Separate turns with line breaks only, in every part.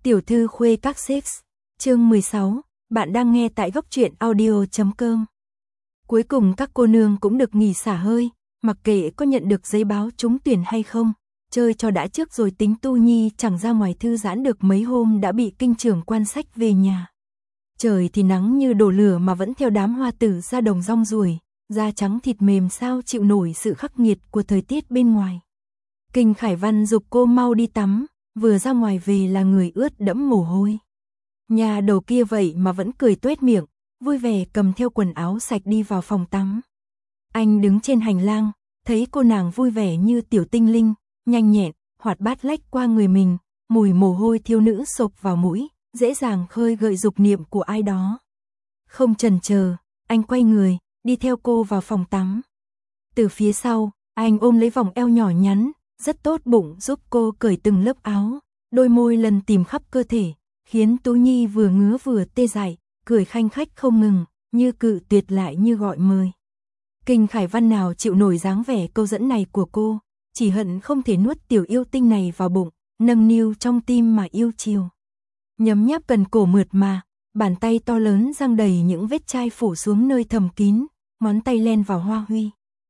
Tiểu thư khuê các sex, chương 16, bạn đang nghe tại góc truyện audio.com. Cuối cùng các cô nương cũng được nghỉ xả hơi, mặc kệ có nhận được giấy báo trúng tuyển hay không, chơi cho đã trước rồi tính. Tu Nhi chẳng ra ngoài thư giãn được mấy hôm đã bị kinh trưởng quan sách về nhà. Trời thì nắng như đổ lửa mà vẫn theo đám hoa tử ra đồng rong ruổi, da trắng thịt mềm sao chịu nổi sự khắc nghiệt của thời tiết bên ngoài. Kinh Khải Văn giục cô mau đi tắm, vừa ra ngoài về là người ướt đẫm mồ hôi. Nhà đầu kia vậy mà vẫn cười tuét miệng, vui vẻ cầm theo quần áo sạch đi vào phòng tắm. Anh đứng trên hành lang, thấy cô nàng vui vẻ như tiểu tinh linh, nhanh nhẹn, hoạt bát lách qua người mình, mùi mồ hôi thiếu nữ xộc vào mũi, dễ dàng khơi gợi dục niệm của ai đó. Không chần chờ, anh quay người, đi theo cô vào phòng tắm. Từ phía sau, anh ôm lấy vòng eo nhỏ nhắn, rất tốt bụng giúp cô cởi từng lớp áo, đôi môi lần tìm khắp cơ thể, khiến Tú Nhi vừa ngứa vừa tê dại, cười khanh khách không ngừng, như cự tuyệt lại như gọi mời. Kinh Khải Văn nào chịu nổi dáng vẻ câu dẫn này của cô, chỉ hận không thể nuốt tiểu yêu tinh này vào bụng, nâng niu trong tim mà yêu chiều. Nhấm nháp cần cổ mượt mà, bàn tay to lớn răng đầy những vết chai phủ xuống nơi thầm kín, ngón tay len vào hoa huy.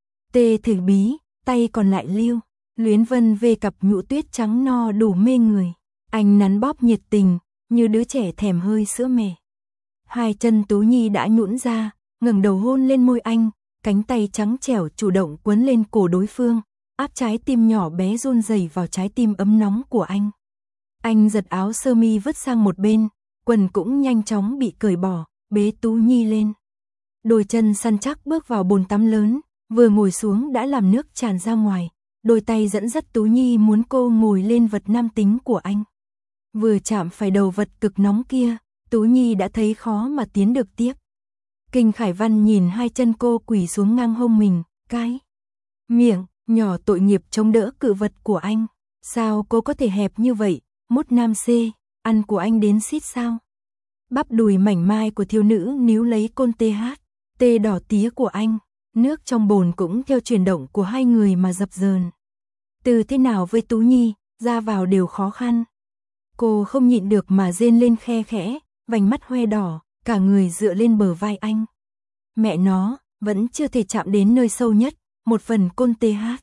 Tê thử bí, tay còn lại liêu, luyến vân về cặp nhũ tuyết trắng no đủ mê người. Anh nắn bóp nhiệt tình, như đứa trẻ thèm hơi sữa mẹ. Hai chân Tú Nhi đã nhũn ra, ngẩng đầu hôn lên môi anh, cánh tay trắng trẻo chủ động quấn lên cổ đối phương, áp trái tim nhỏ bé run rẩy vào trái tim ấm nóng của anh. Anh giật áo sơ mi vứt sang một bên, quần cũng nhanh chóng bị cởi bỏ, bế Tú Nhi lên. Đôi chân săn chắc bước vào bồn tắm lớn, vừa ngồi xuống đã làm nước tràn ra ngoài, đôi tay dẫn dắt Tú Nhi muốn cô ngồi lên vật nam tính của anh. Vừa chạm phải đầu vật cực nóng kia, Tú Nhi đã thấy khó mà tiến được tiếp. Kinh Khải Văn nhìn hai chân cô quỳ xuống ngang hông mình, cái miệng nhỏ tội nghiệp chống đỡ cự vật của anh. Sao cô có thể hẹp như vậy, mốt nam xê, ăn của anh đến xít sao? Bắp đùi mảnh mai của thiếu nữ níu lấy côn tê đỏ tía của anh, nước trong bồn cũng theo chuyển động của hai người mà dập dờn. Từ thế nào với Tú Nhi, ra vào đều khó khăn. Cô không nhịn được mà rên lên khe khẽ, vành mắt hoe đỏ, cả người dựa lên bờ vai anh. Mẹ nó, vẫn chưa thể chạm đến nơi sâu nhất, một phần côn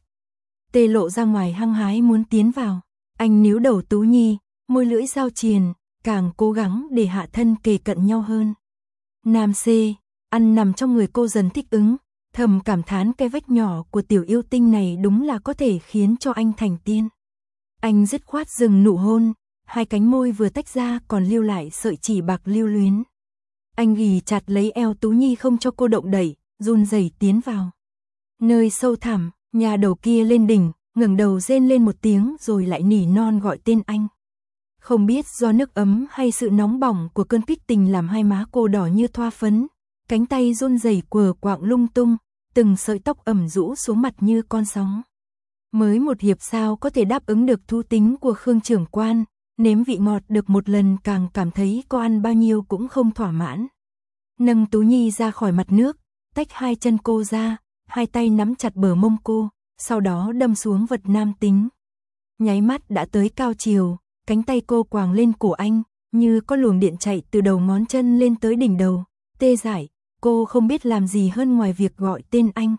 tê lộ ra ngoài hăng hái muốn tiến vào. Anh níu đầu Tú Nhi, môi lưỡi giao triền, càng cố gắng để hạ thân kề cận nhau hơn. Nam xê, ăn nằm trong người cô dần thích ứng, thầm cảm thán cái vách nhỏ của tiểu yêu tinh này đúng là có thể khiến cho anh thành tiên. Anh dứt khoát dừng nụ hôn, hai cánh môi vừa tách ra còn lưu lại sợi chỉ bạc lưu luyến. Anh ghì chặt lấy eo Tú Nhi không cho cô động đẩy, run rẩy tiến vào. Nơi sâu thẳm, nhà đầu kia lên đỉnh, ngẩng đầu rên lên một tiếng rồi lại nỉ non gọi tên anh. Không biết do nước ấm hay sự nóng bỏng của cơn kích tình làm hai má cô đỏ như thoa phấn, cánh tay run rẩy quờ quạng lung tung, từng sợi tóc ẩm rũ xuống mặt như con sóng. Mới một hiệp sao có thể đáp ứng được thú tính của Khương trưởng quan, nếm vị ngọt được một lần càng cảm thấy có ăn bao nhiêu cũng không thỏa mãn. Nâng Tú Nhi ra khỏi mặt nước, tách hai chân cô ra, hai tay nắm chặt bờ mông cô, sau đó đâm xuống vật nam tính. Nháy mắt đã tới cao chiều, cánh tay cô quàng lên cổ anh, như có luồng điện chạy từ đầu ngón chân lên tới đỉnh đầu, tê dại, cô không biết làm gì hơn ngoài việc gọi tên anh.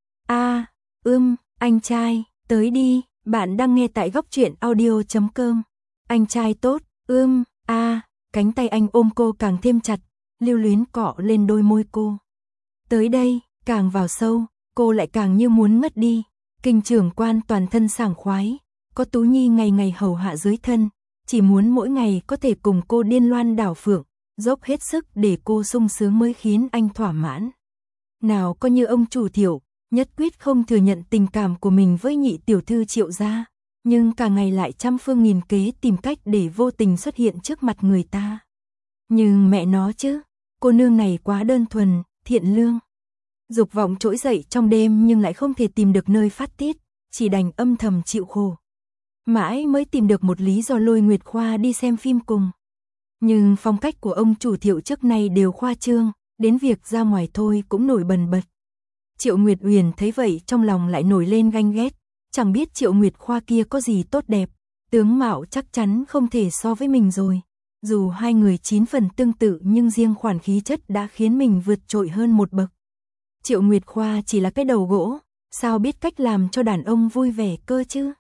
Anh trai, tới đi, bạn đang nghe tại góc truyện audio.com. Anh trai tốt, cánh tay anh ôm cô càng thêm chặt, lưu luyến cọ lên đôi môi cô. Tới đây, càng vào sâu, cô lại càng như muốn ngất đi. Kinh trưởng quan toàn thân sảng khoái, có Tú Nhi ngày ngày hầu hạ dưới thân, chỉ muốn mỗi ngày có thể cùng cô điên loan đảo phượng, dốc hết sức để cô sung sướng mới khiến anh thỏa mãn. Nào có như ông chủ Thiệu, nhất quyết không thừa nhận tình cảm của mình với nhị tiểu thư Triệu gia, nhưng cả ngày lại trăm phương nghìn kế tìm cách để vô tình xuất hiện trước mặt người ta. Nhưng mẹ nó chứ, cô nương này quá đơn thuần, thiện lương. Dục vọng trỗi dậy trong đêm nhưng lại không thể tìm được nơi phát tiết, chỉ đành âm thầm chịu khổ. Mãi mới tìm được một lý do lôi Nguyệt Khoa đi xem phim cùng. Nhưng phong cách của ông chủ Thiệu trước nay đều khoa trương, đến việc ra ngoài thôi cũng nổi bần bật. Triệu Nguyệt Uyển thấy vậy trong lòng lại nổi lên ganh ghét, chẳng biết Triệu Nguyệt Khoa kia có gì tốt đẹp, Tướng mạo chắc chắn không thể so với mình rồi. Dù hai người 9 phần tương tự nhưng riêng khoản khí chất đã khiến mình vượt trội hơn một bậc. Triệu Nguyệt Khoa chỉ là cái đầu gỗ, sao biết cách làm cho đàn ông vui vẻ cơ chứ?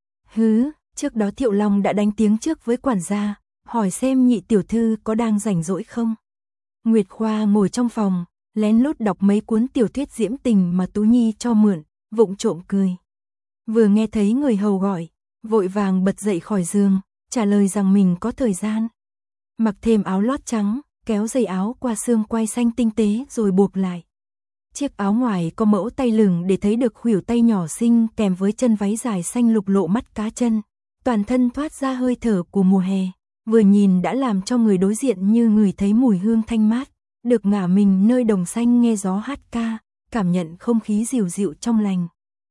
Hứ, trước đó Thiệu Long đã đánh tiếng trước với quản gia, hỏi xem nhị tiểu thư có đang rảnh rỗi không. Nguyệt Khoa ngồi trong phòng, lén lút đọc mấy cuốn tiểu thuyết diễm tình mà Tú Nhi cho mượn, vụng trộm cười. Vừa nghe thấy người hầu gọi, vội vàng bật dậy khỏi giường, trả lời rằng mình có thời gian. Mặc thêm áo lót trắng, kéo dây áo qua xương quai xanh tinh tế rồi buộc lại. Chiếc áo ngoài có mẫu tay lửng để thấy được khuỷu tay nhỏ xinh kèm với chân váy dài xanh lục lộ mắt cá chân. Toàn thân thoát ra hơi thở của mùa hè, vừa nhìn đã làm cho người đối diện như ngửi thấy mùi hương thanh mát, được ngả mình nơi đồng xanh nghe gió hát ca, cảm nhận không khí dịu dịu trong lành.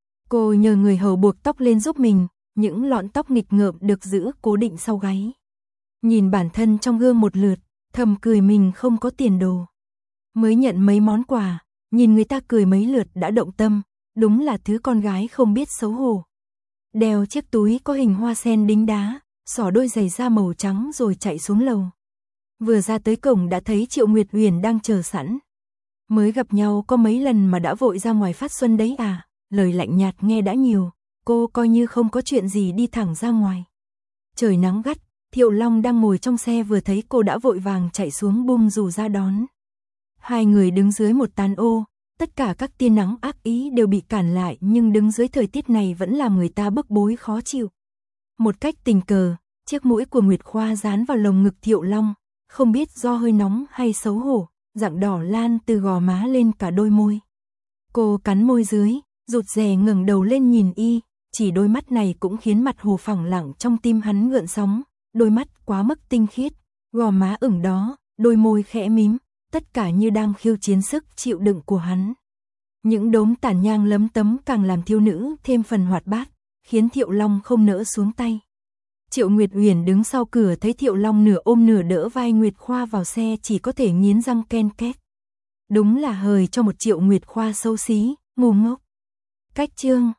Cô nhờ người hầu buộc tóc lên giúp mình, những lọn tóc nghịch ngợm được giữ cố định sau gáy. Nhìn bản thân trong gương một lượt, thầm cười mình không có tiền đồ. Mới nhận mấy món quà, nhìn người ta cười mấy lượt đã động tâm, đúng là thứ con gái không biết xấu hổ. Đeo chiếc túi có hình hoa sen đính đá, xỏ đôi giày da màu trắng rồi chạy xuống lầu. Vừa ra tới cổng đã thấy Triệu Nguyệt Huyền đang chờ sẵn. Mới gặp nhau có mấy lần mà đã vội ra ngoài phát xuân đấy à, lời lạnh nhạt nghe đã nhiều, cô coi như không có chuyện gì đi thẳng ra ngoài. Trời nắng gắt, Thiệu Long đang ngồi trong xe vừa thấy cô đã vội vàng chạy xuống bung dù ra đón. Hai người đứng dưới một tán ô, tất cả các tia nắng ác ý đều bị cản lại nhưng đứng dưới thời tiết này vẫn làm người ta bức bối khó chịu. Một cách tình cờ, chiếc mũi của Nguyệt Khoa dán vào lồng ngực Thiệu Long, không biết do hơi nóng hay xấu hổ, dạng đỏ lan từ gò má lên cả đôi môi. Cô cắn môi dưới, rụt rè ngẩng đầu lên nhìn y, chỉ đôi mắt này cũng khiến mặt hồ phẳng lặng trong tim hắn gợn sóng, đôi mắt quá mức tinh khiết, gò má ửng đó, đôi môi khẽ mím, tất cả như đang khiêu chiến sức chịu đựng của hắn. Những đốm tàn nhang lấm tấm càng làm thiếu nữ thêm phần hoạt bát, khiến Thiệu Long không nỡ xuống tay. Triệu Nguyệt Huyền đứng sau cửa thấy Thiệu Long nửa ôm nửa đỡ vai Nguyệt Khoa vào xe chỉ có thể nghiến răng ken két. Đúng là hời cho một Triệu Nguyệt Khoa xấu xí, ngu ngốc. Cách chương